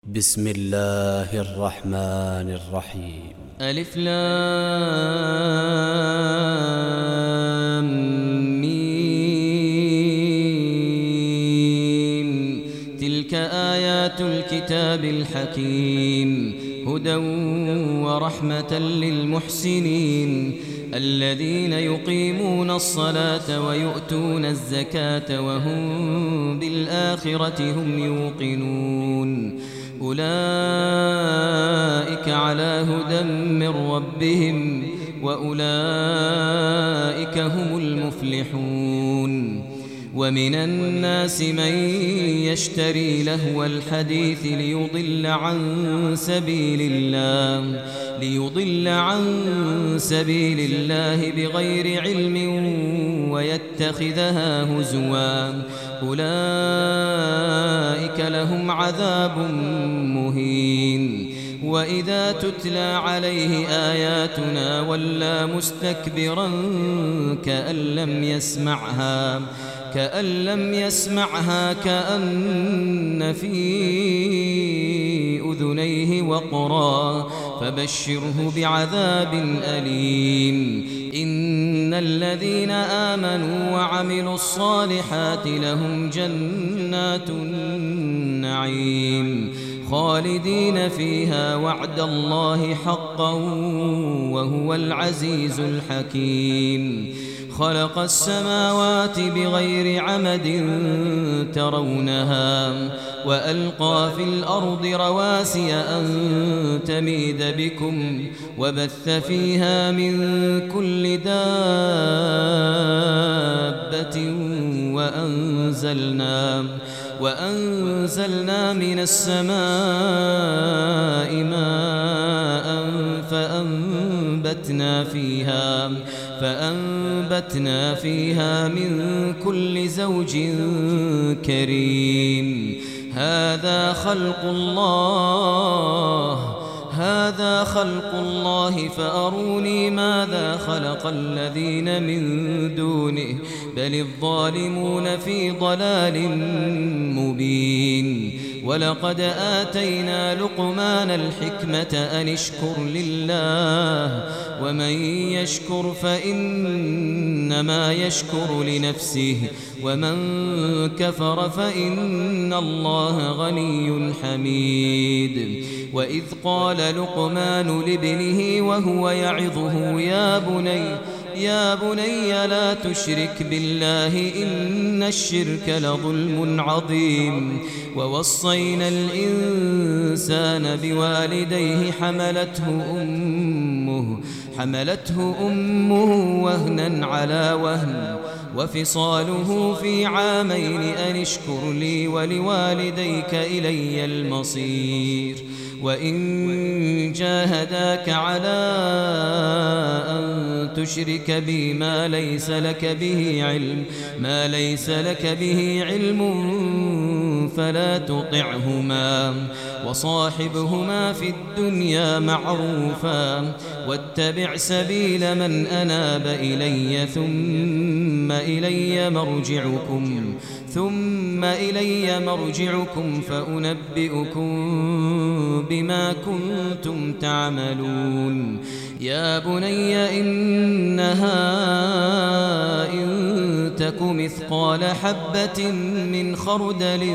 بسم الله الرحمن الرحيم. ألف لام ميم. تلك آيات الكتاب الحكيم هدى ورحمة للمحسنين الذين يقيمون الصلاة ويؤتون الزكاة وهم بالآخرة هم يوقنون أولئك على هدى من ربهم وأولئك هم المفلحون. ومن الناس من يشتري لهو الحديث ليضل عن سبيل الله بغير علم ويتخذها هزوا أولئك لهم عذاب مهين. وإذا تتلى عليه آياتنا ولى مستكبرا كأن لم يسمعها كأن في أذنيه وقرا فبشره بعذاب أليم. إن الذين آمنوا وعملوا الصالحات لهم جنات النعيم خالدين فيها وعد الله حقا وهو العزيز الحكيم. خلق السماوات بغير عمد ترونها وألقى في الأرض رواسي أن تميد بكم وبث فيها من كل دابة وأنزلنا من السماء ماء فأنبتنا فيها من كل زوج كريم. هذا خلق الله فأروني ماذا خلق الذين من دونه بل الظالمون في ضلال مبين. ولقد آتينا لقمان الحكمة أن اشكر لله ومن يشكر فإنما يشكر لنفسه ومن كفر فإن الله غني حميد. وإذ قال لقمان لابنه وهو يعظه يا بني لا تشرك بالله إن الشرك لظلم عظيم. ووصينا الإنسان بوالديه حملته أمه وهنا على وهن وفصاله في عامين أن اشكر لي ولوالديك إلي المصير. وإن جاهداك على أن تشرك بي ما ليس لك به علم فلا تطعهما وصاحبهما في الدنيا معروفا واتبع سبيل من أناب إلي ثم إلي مرجعكم فأنبئكم بما كنتم تعملون. يا بني إنها إن تك مثقال حبة من خردل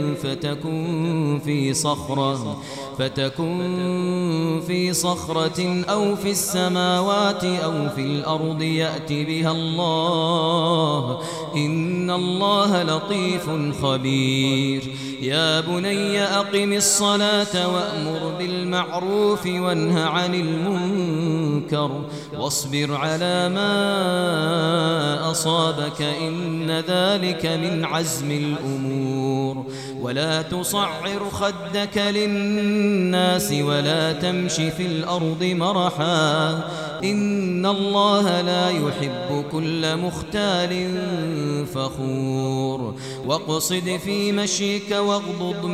فتكن في صخرة أو في السماوات أو في الأرض يأت بها الله إن الله لطيف خبير. يا بني أقم الصلاة وأمر بالمعروف وانه عن المنكر واصبر على ما أصابك إن ذلك من عزم الأمور. ولا تصعر خدك للناس ولا تمش في الأرض مرحا إن الله لا يحب كل مختال فخور. واقصد في مشيك واغضض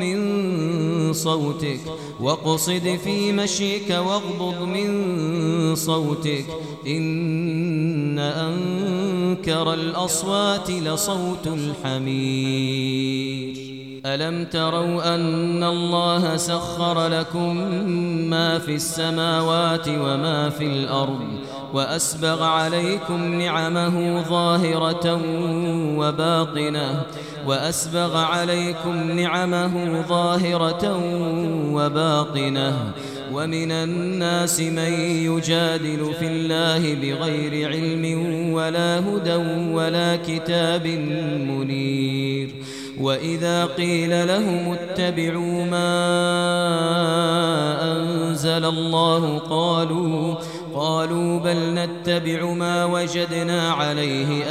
من صوتك إن أنكر الأصوات لصوت الحمير. ألم تروا أن الله سخر لكم ما في السماوات وما في الأرض وأسبغ عليكم نعمه ظاهرة وباطنة ومن الناس من يجادل في الله بغير علم ولا هدى ولا كتاب منير وإذا قيل لهم اتبعوا ما أنزل الله قالوا بل نتبع ما وجدنا عليه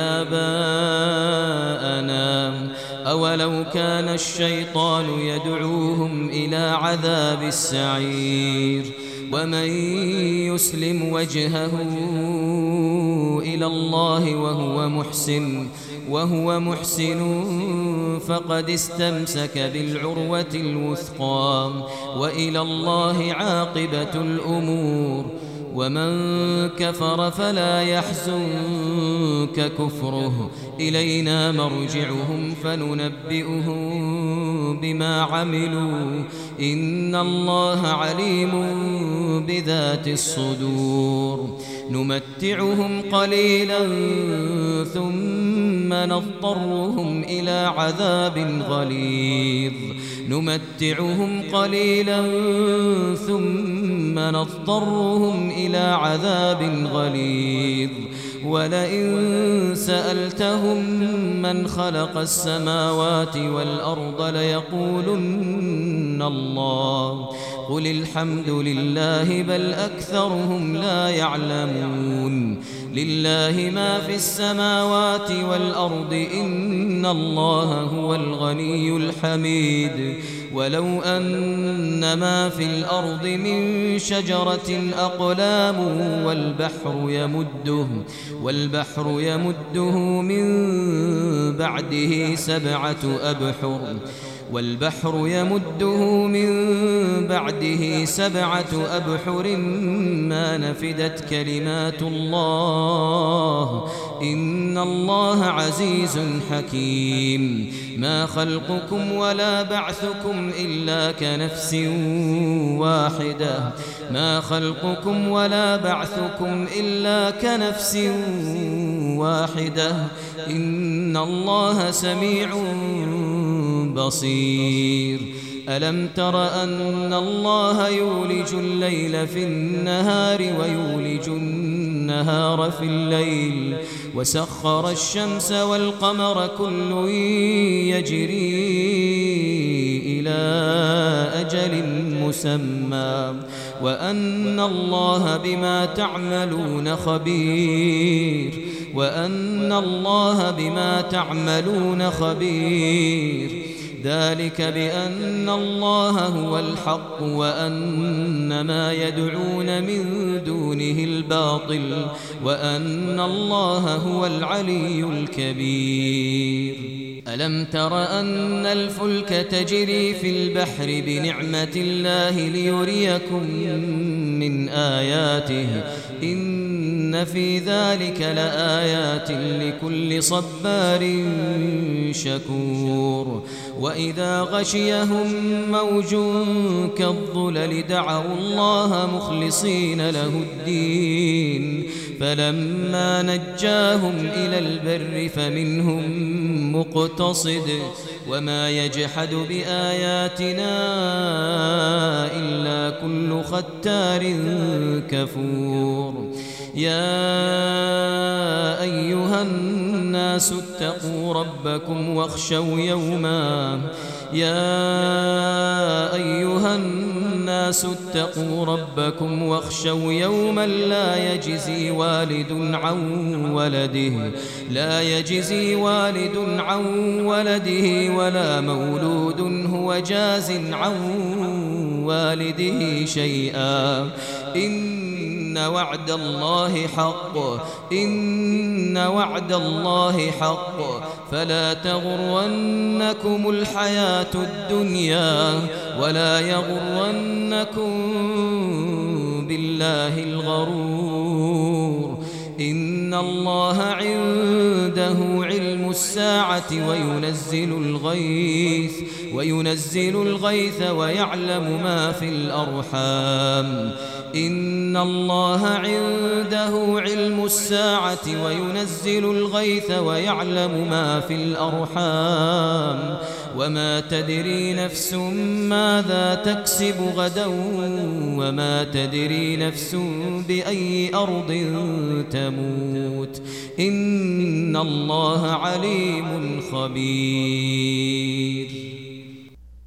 آباءنا أولو كان الشيطان يدعوهم إلى عذاب السعير ومن يسلم وجهه إلى الله وهو محسن فقد استمسك بالعروة الوثقى وإلى الله عاقبة الأمور ومن كفر فلا يحزنك كفره إلينا مرجعهم فننبئهم بما عملوا إن الله عليم بذات الصدور نمتعهم قليلا ثم نضطرهم إلى عذاب غليظ ولئن سألتهم من خلق السماوات والأرض ليقولن الله قل الحمد لله بل أكثرهم لا يعلمون لله ما في السماوات والأرض إن الله هو الغني الحميد ولو أن ما في الأرض من شجرة أقلام والبحر يمده من بعده سبعة أبحر ما نفدت كلمات الله إن الله عزيز حكيم ما خلقكم ولا بعثكم إلا كنفس واحدة إن الله سميع بصير ألم تر أن الله يولج الليل في النهار ويولج النهار في الليل وسخر الشمس والقمر كل يجري إلى أجل مسمى وأن الله بما تعملون خبير ذلك بأن الله هو الحق وأن ما يدعون من دونه الباطل وأن الله هو العلي الكبير ألم تر أن الفلك تجري في البحر بنعمة الله ليريكم من آياته إن في ذلك لآيات لكل صبار شكور وإذا غشيهم موج كالظلل دعوا الله مخلصين له الدين فلما نجاهم إلى البر فمنهم مقتصد وما يجحد بآياتنا إلا كل ختار كفور يا أيها الناس اتقوا ربكم واخشوا يوما لا يجزي والد عن ولده ولا مولود هو جاز عن والده شيئا إن وعد الله حق فلا تغرنكم الحياة الدنيا ولا يغرنكم بالله الغرور إن الله عنده علم الساعة وينزل الغيث ويعلم ما في الأرحام إن الله عنده علم الساعة وينزل الغيث ويعلم ما في الأرحام وما تدري نفس ماذا تكسب غدا وما تدري نفس بأي أرض تموت إن الله عليم خبير.